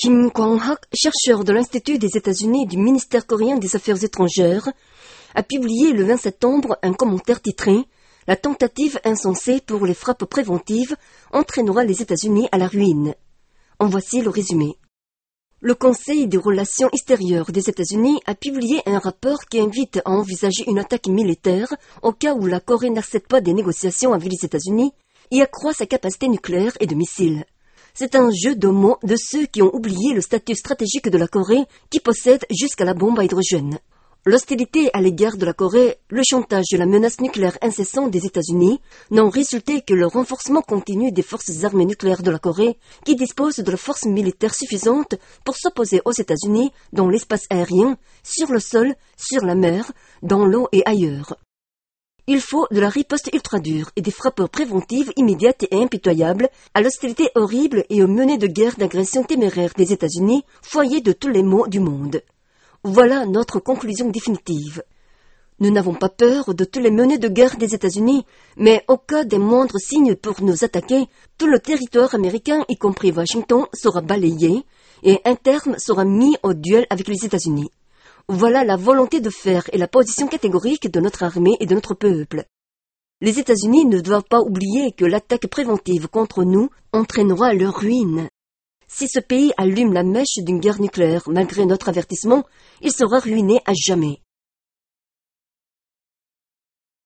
Kim Kwang-hak, chercheur de l'Institut des États-Unis du ministère coréen des Affaires étrangères, a publié le 20 septembre un commentaire titré « La tentative insensée pour les frappes préventives entraînera les États-Unis à la ruine ». En voici le résumé. Le Conseil des relations extérieures des États-Unis a publié un rapport qui invite à envisager une attaque militaire au cas où la Corée n'accepte pas des négociations avec les États-Unis et accroît sa capacité nucléaire et de missiles. C'est un jeu de mots de ceux qui ont oublié le statut stratégique de la Corée qui possède jusqu'à la bombe à hydrogène. L'hostilité à l'égard de la Corée, le chantage et la menace nucléaire incessante des États-Unis n'ont résulté que le renforcement continu des forces armées nucléaires de la Corée, qui disposent de la force militaire suffisante pour s'opposer aux États-Unis dans l'espace aérien, sur le sol, sur la mer, dans l'eau et ailleurs. Il faut de la riposte ultra-dure et des frappes préventives immédiates et impitoyables à l'hostilité horrible et aux menées de guerre d'agression téméraire des États-Unis, foyer de tous les maux du monde. Voilà notre conclusion définitive. Nous n'avons pas peur de tous les menées de guerre des États-Unis, mais au cas des moindres signes pour nous attaquer, tout le territoire américain, y compris Washington, sera balayé et un terme sera mis au duel avec les États-Unis. Voilà la volonté de faire et la position catégorique de notre armée et de notre peuple. Les États-Unis ne doivent pas oublier que l'attaque préventive contre nous entraînera leur ruine. Si ce pays allume la mèche d'une guerre nucléaire malgré notre avertissement, il sera ruiné à jamais.